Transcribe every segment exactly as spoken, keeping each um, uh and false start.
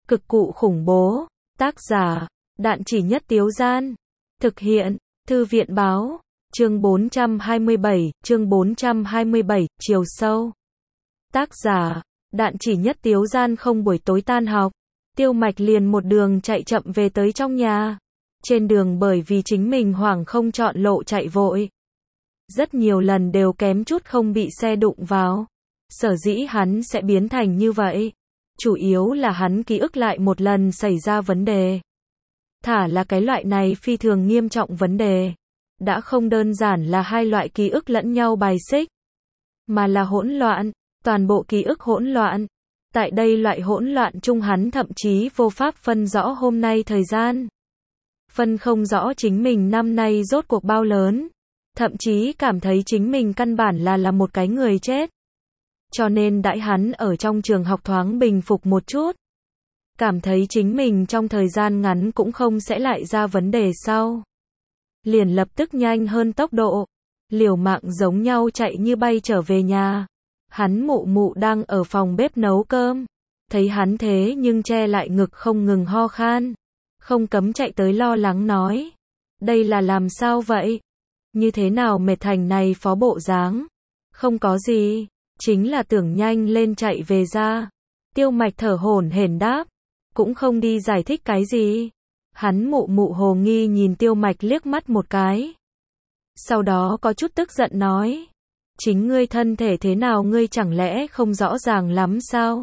Cực cụ khủng bố. Tác giả, Đạn Chỉ Nhất Tiếu Gian. Thực hiện, Thư viện Báo. Chương bốn trăm hai mươi bảy, chương bốn trăm hai mươi bảy, chiều sâu. Tác giả, Đạn Chỉ Nhất Tiếu Gian. Không, buổi tối tan học, Tiêu Mạch liền một đường chạy chậm về tới trong nhà. Trên đường bởi vì chính mình hoảng không chọn lộ chạy vội. Rất nhiều lần đều kém chút không bị xe đụng vào. Sở dĩ hắn sẽ biến thành như vậy. Chủ yếu là hắn ký ức lại một lần xảy ra vấn đề. Thả là cái loại này phi thường nghiêm trọng vấn đề. Đã không đơn giản là hai loại ký ức lẫn nhau bài xích. Mà là hỗn loạn. Toàn bộ ký ức hỗn loạn. Tại đây loại hỗn loạn chung hắn thậm chí vô pháp phân rõ hôm nay thời gian. Phân không rõ chính mình năm nay rốt cuộc bao lớn. Thậm chí cảm thấy chính mình căn bản là là một cái người chết. Cho nên đãi hắn ở trong trường học thoáng bình phục một chút. Cảm thấy chính mình trong thời gian ngắn cũng không sẽ lại ra vấn đề sau. Liền lập tức nhanh hơn tốc độ. Liều mạng giống nhau chạy như bay trở về nhà. Hắn mụ mụ đang ở phòng bếp nấu cơm. Thấy hắn thế nhưng che lại ngực không ngừng ho khan. Không cấm chạy tới lo lắng nói. Đây là làm sao vậy? Như thế nào mệt thành này phó bộ dáng? Không có gì. Chính là tưởng nhanh lên chạy về ra. Tiêu Mạch thở hổn hển đáp. Cũng không đi giải thích cái gì. Hắn mụ mụ hồ nghi nhìn Tiêu Mạch liếc mắt một cái. Sau đó có chút tức giận nói. Chính ngươi thân thể thế nào ngươi chẳng lẽ không rõ ràng lắm sao?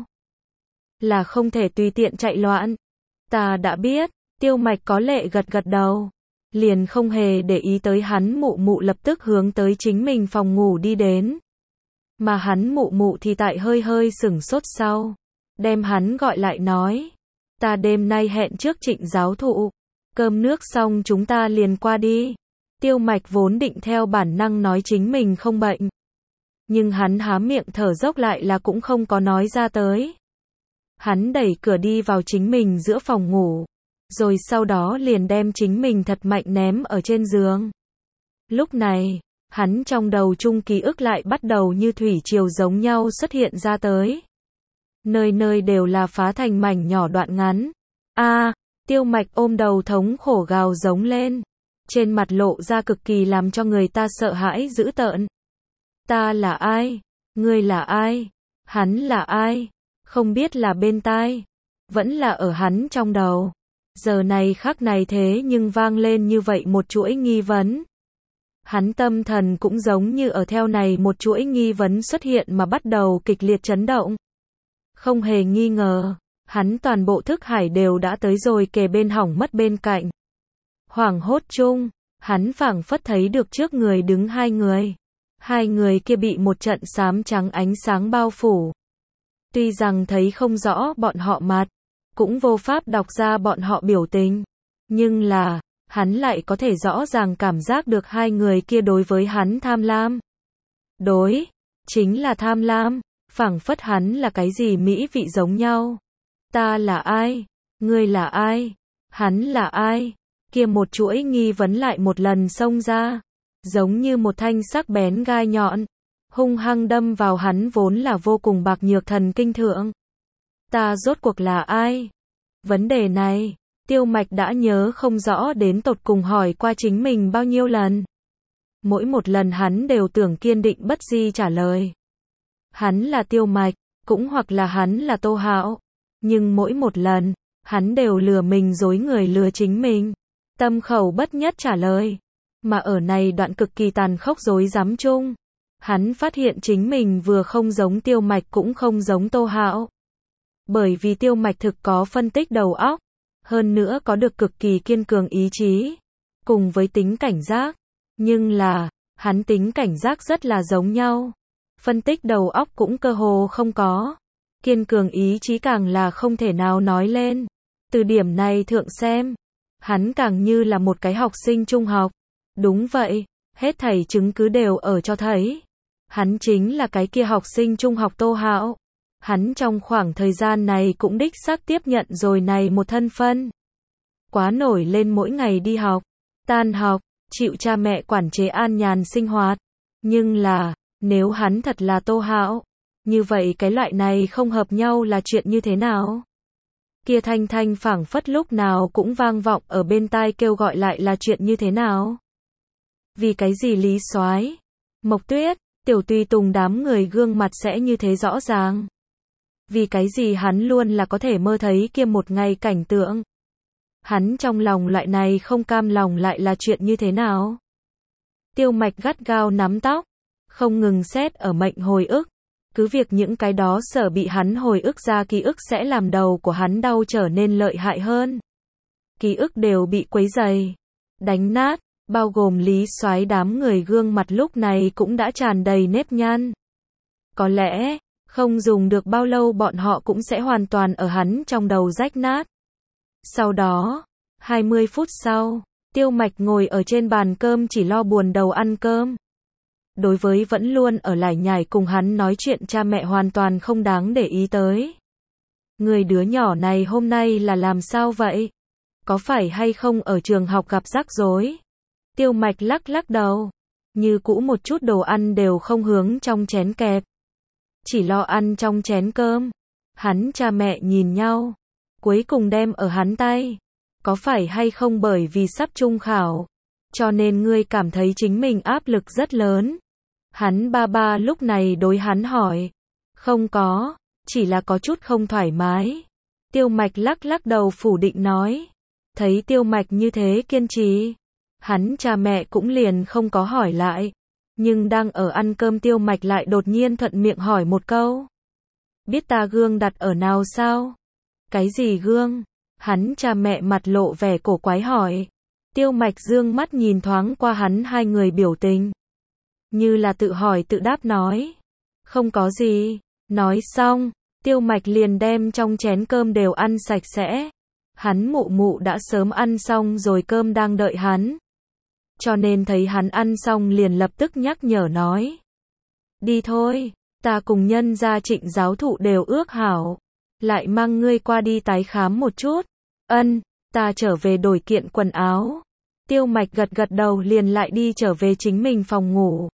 Là không thể tùy tiện chạy loạn. Ta đã biết. Tiêu Mạch có lệ gật gật đầu. Liền không hề để ý tới hắn mụ mụ lập tức hướng tới chính mình phòng ngủ đi đến. Mà hắn mụ mụ thì tại hơi hơi sửng sốt sau. Đem hắn gọi lại nói. Ta đêm nay hẹn trước Trịnh giáo thụ. Cơm nước xong chúng ta liền qua đi. Tiêu Mạch vốn định theo bản năng nói chính mình không bệnh. Nhưng hắn há miệng thở dốc lại là cũng không có nói ra tới. Hắn đẩy cửa đi vào chính mình giữa phòng ngủ. Rồi sau đó liền đem chính mình thật mạnh ném ở trên giường. Lúc này, hắn trong đầu chung ký ức lại bắt đầu như thủy triều giống nhau xuất hiện ra tới. Nơi nơi đều là phá thành mảnh nhỏ đoạn ngắn. A, à, Tiêu Mạch ôm đầu thống khổ gào giống lên. Trên mặt lộ ra cực kỳ làm cho người ta sợ hãi dữ tợn. Ta là ai? Ngươi là ai? Hắn là ai? Không biết là bên tai. Vẫn là ở hắn trong đầu. Giờ này khắc này thế nhưng vang lên như vậy một chuỗi nghi vấn. Hắn tâm thần cũng giống như ở theo này một chuỗi nghi vấn xuất hiện mà bắt đầu kịch liệt chấn động. Không hề nghi ngờ, hắn toàn bộ thức hải đều đã tới rồi kề bên hỏng mất bên cạnh. Hoảng hốt chung, hắn phảng phất thấy được trước người đứng hai người. Hai người kia bị một trận xám trắng ánh sáng bao phủ. Tuy rằng thấy không rõ bọn họ mặt, cũng vô pháp đọc ra bọn họ biểu tình. Nhưng là, hắn lại có thể rõ ràng cảm giác được hai người kia đối với hắn tham lam. Đối, chính là tham lam, phảng phất hắn là cái gì mỹ vị giống nhau. Ta là ai? Ngươi là ai? Hắn là ai? Kia một chuỗi nghi vấn lại một lần xông ra. Giống như một thanh sắc bén gai nhọn. Hung hăng đâm vào hắn vốn là vô cùng bạc nhược thần kinh thượng. Ta rốt cuộc là ai? Vấn đề này, Tiêu Mạch đã nhớ không rõ đến tột cùng hỏi qua chính mình bao nhiêu lần. Mỗi một lần hắn đều tưởng kiên định bất di trả lời. Hắn là Tiêu Mạch, cũng hoặc là hắn là Tô Hạo. Nhưng mỗi một lần, hắn đều lừa mình dối người lừa chính mình. Tâm khẩu bất nhất trả lời. Mà ở này đoạn cực kỳ tàn khốc dối dám chung. Hắn phát hiện chính mình vừa không giống Tiêu Mạch cũng không giống Tô Hạo. Bởi vì Tiêu Mạch thực có phân tích đầu óc. Hơn nữa có được cực kỳ kiên cường ý chí. Cùng với tính cảnh giác. Nhưng là, hắn tính cảnh giác rất là giống nhau. Phân tích đầu óc cũng cơ hồ không có. Kiên cường ý chí càng là không thể nào nói lên. Từ điểm này thượng xem. Hắn càng như là một cái học sinh trung học. Đúng vậy, hết thảy chứng cứ đều ở cho thấy. Hắn chính là cái kia học sinh trung học Tô Hạo. Hắn trong khoảng thời gian này cũng đích xác tiếp nhận rồi này một thân phân. Quá nổi lên mỗi ngày đi học, tan học, chịu cha mẹ quản chế an nhàn sinh hoạt. Nhưng là, nếu hắn thật là Tô Hạo, như vậy cái loại này không hợp nhau là chuyện như thế nào? Kia thanh thanh phảng phất lúc nào cũng vang vọng ở bên tai kêu gọi lại là chuyện như thế nào? Vì cái gì Lý Soái, Mộc Tuyết, Tiểu Tùy Tùng đám người gương mặt sẽ như thế rõ ràng? Vì cái gì hắn luôn là có thể mơ thấy kia một ngày cảnh tượng? Hắn trong lòng loại này không cam lòng lại là chuyện như thế nào? Tiêu Mạch gắt gao nắm tóc, không ngừng xét ở mệnh hồi ức. Cứ việc những cái đó sở bị hắn hồi ức ra ký ức sẽ làm đầu của hắn đau trở nên lợi hại hơn. Ký ức đều bị quấy dày, đánh nát, bao gồm Lý Soái đám người gương mặt lúc này cũng đã tràn đầy nếp nhăn. Có lẽ, không dùng được bao lâu bọn họ cũng sẽ hoàn toàn ở hắn trong đầu rách nát. Sau đó, hai mươi phút sau, Tiêu Mạch ngồi ở trên bàn cơm chỉ lo buồn đầu ăn cơm. Đối với vẫn luôn ở lải nhải cùng hắn nói chuyện cha mẹ hoàn toàn không đáng để ý tới. Người đứa nhỏ này hôm nay là làm sao vậy? Có phải hay không ở trường học gặp rắc rối? Tiêu Mạch lắc lắc đầu. Như cũ một chút đồ ăn đều không hướng trong chén kẹp. Chỉ lo ăn trong chén cơm. Hắn cha mẹ nhìn nhau. Cuối cùng đem ở hắn tay. Có phải hay không bởi vì sắp trung khảo, cho nên ngươi cảm thấy chính mình áp lực rất lớn? Hắn ba ba lúc này đối hắn hỏi. Không có, chỉ là có chút không thoải mái. Tiêu Mạch lắc lắc đầu phủ định nói. Thấy Tiêu Mạch như thế kiên trì, hắn cha mẹ cũng liền không có hỏi lại. Nhưng đang ở ăn cơm Tiêu Mạch lại đột nhiên thuận miệng hỏi một câu. Biết ta gương đặt ở nào sao? Cái gì gương? Hắn cha mẹ mặt lộ vẻ cổ quái hỏi. Tiêu Mạch dương mắt nhìn thoáng qua hắn hai người biểu tình. Như là tự hỏi tự đáp nói. Không có gì. Nói xong, Tiêu Mạch liền đem trong chén cơm đều ăn sạch sẽ. Hắn mụ mụ đã sớm ăn xong rồi cơm đang đợi hắn. Cho nên thấy hắn ăn xong liền lập tức nhắc nhở nói. Đi thôi, ta cùng nhân gia Trịnh giáo thụ đều ước hảo. Lại mang ngươi qua đi tái khám một chút. Ân, ta trở về đổi kiện quần áo. Tiêu Mạch gật gật đầu liền lại đi trở về chính mình phòng ngủ.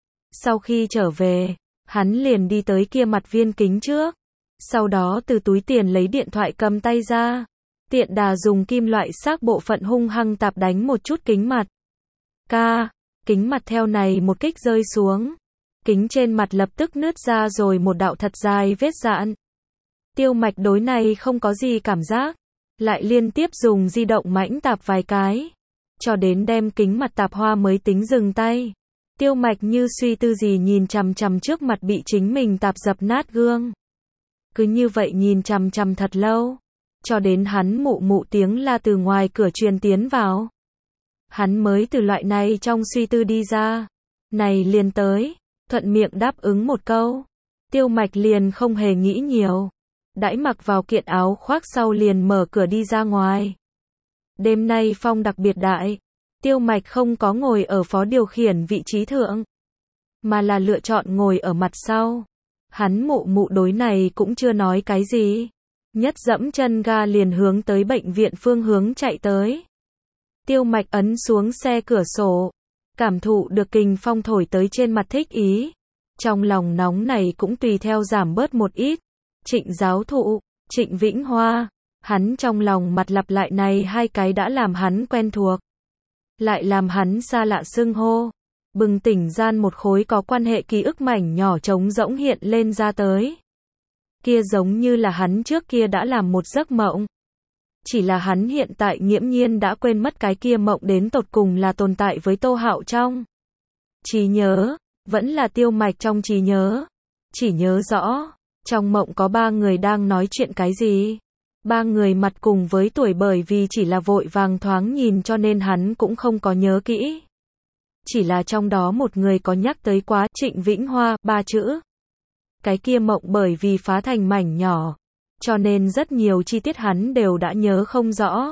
Sau khi trở về, hắn liền đi tới kia mặt viên kính trước. Sau đó từ túi tiền lấy điện thoại cầm tay ra. Tiện đà dùng kim loại xác bộ phận hung hăng tạp đánh một chút kính mặt. Ca, kính mặt theo này một kích rơi xuống. Kính trên mặt lập tức nứt ra rồi một đạo thật dài vết dạn. Tiêu Mạch đối này không có gì cảm giác. Lại liên tiếp dùng di động mãnh tạp vài cái. Cho đến đem kính mặt tạp hoa mới tính dừng tay. Tiêu Mạch như suy tư gì nhìn chằm chằm trước mặt bị chính mình tạp dập nát gương. Cứ như vậy nhìn chằm chằm thật lâu. Cho đến hắn mụ mụ tiếng la từ ngoài cửa truyền tiến vào. Hắn mới từ loại này trong suy tư đi ra. Này liền tới. Thuận miệng đáp ứng một câu. Tiêu Mạch liền không hề nghĩ nhiều. Đãi mặc vào kiện áo khoác sau liền mở cửa đi ra ngoài. Đêm nay phong đặc biệt đại. Tiêu Mạch không có ngồi ở phó điều khiển vị trí thượng, mà là lựa chọn ngồi ở mặt sau. Hắn mụ mụ đối này cũng chưa nói cái gì. Nhất dẫm chân ga liền hướng tới bệnh viện phương hướng chạy tới. Tiêu Mạch ấn xuống xe cửa sổ. Cảm thụ được kình phong thổi tới trên mặt thích ý. Trong lòng nóng này cũng tùy theo giảm bớt một ít. Trịnh giáo thụ, Trịnh Vĩnh Hoa. Hắn trong lòng mặt lặp lại này hai cái đã làm hắn quen thuộc. Lại làm hắn xa lạ xưng hô. Bừng tỉnh gian một khối có quan hệ ký ức mảnh nhỏ trống rỗng hiện lên ra tới. Kia giống như là hắn trước kia đã làm một giấc mộng. Chỉ là hắn hiện tại nghiễm nhiên đã quên mất cái kia mộng đến tột cùng là tồn tại với Tô Hạo trong trí nhớ, vẫn là Tiêu Mạch trong trí nhớ. Chỉ nhớ rõ, trong mộng có ba người đang nói chuyện cái gì. Ba người mặt cùng với tuổi bởi vì chỉ là vội vàng thoáng nhìn cho nên hắn cũng không có nhớ kỹ. Chỉ là trong đó một người có nhắc tới quá Trịnh Vĩnh Hoa, ba chữ. Cái kia mộng bởi vì phá thành mảnh nhỏ, cho nên rất nhiều chi tiết hắn đều đã nhớ không rõ.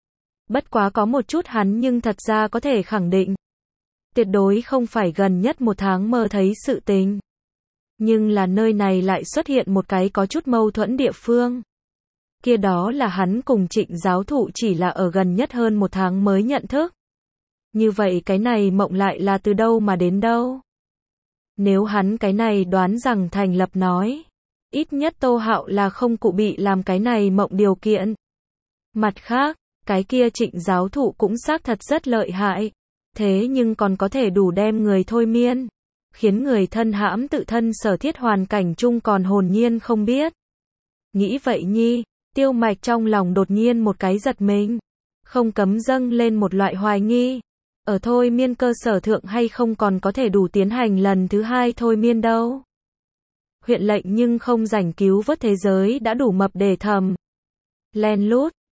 Bất quá có một chút hắn nhưng thật ra có thể khẳng định. Tuyệt đối không phải gần nhất một tháng mơ thấy sự tình. Nhưng là nơi này lại xuất hiện một cái có chút mâu thuẫn địa phương. Kia đó là hắn cùng Trịnh giáo thụ chỉ là ở gần nhất hơn một tháng mới nhận thức. Như vậy cái này mộng lại là từ đâu mà đến đâu? Nếu hắn cái này đoán rằng thành lập nói, Ít nhất Tô Hạo là không cụ bị làm cái này mộng điều kiện. Mặt khác, cái kia Trịnh giáo thụ cũng xác thật rất lợi hại. Thế nhưng còn có thể đủ đem người thôi miên. Khiến người thân hãm tự thân sở thiết hoàn cảnh chung còn hồn nhiên không biết. Nghĩ vậy nhi, Tiêu Mạch trong lòng đột nhiên một cái giật mình. Không cấm dâng lên một loại hoài nghi. Ở thôi miên cơ sở thượng hay không còn có thể đủ tiến hành lần thứ hai thôi miên đâu. Huyện lệnh nhưng không rảnh cứu vớt thế giới đã đủ mập để thầm. Len lút,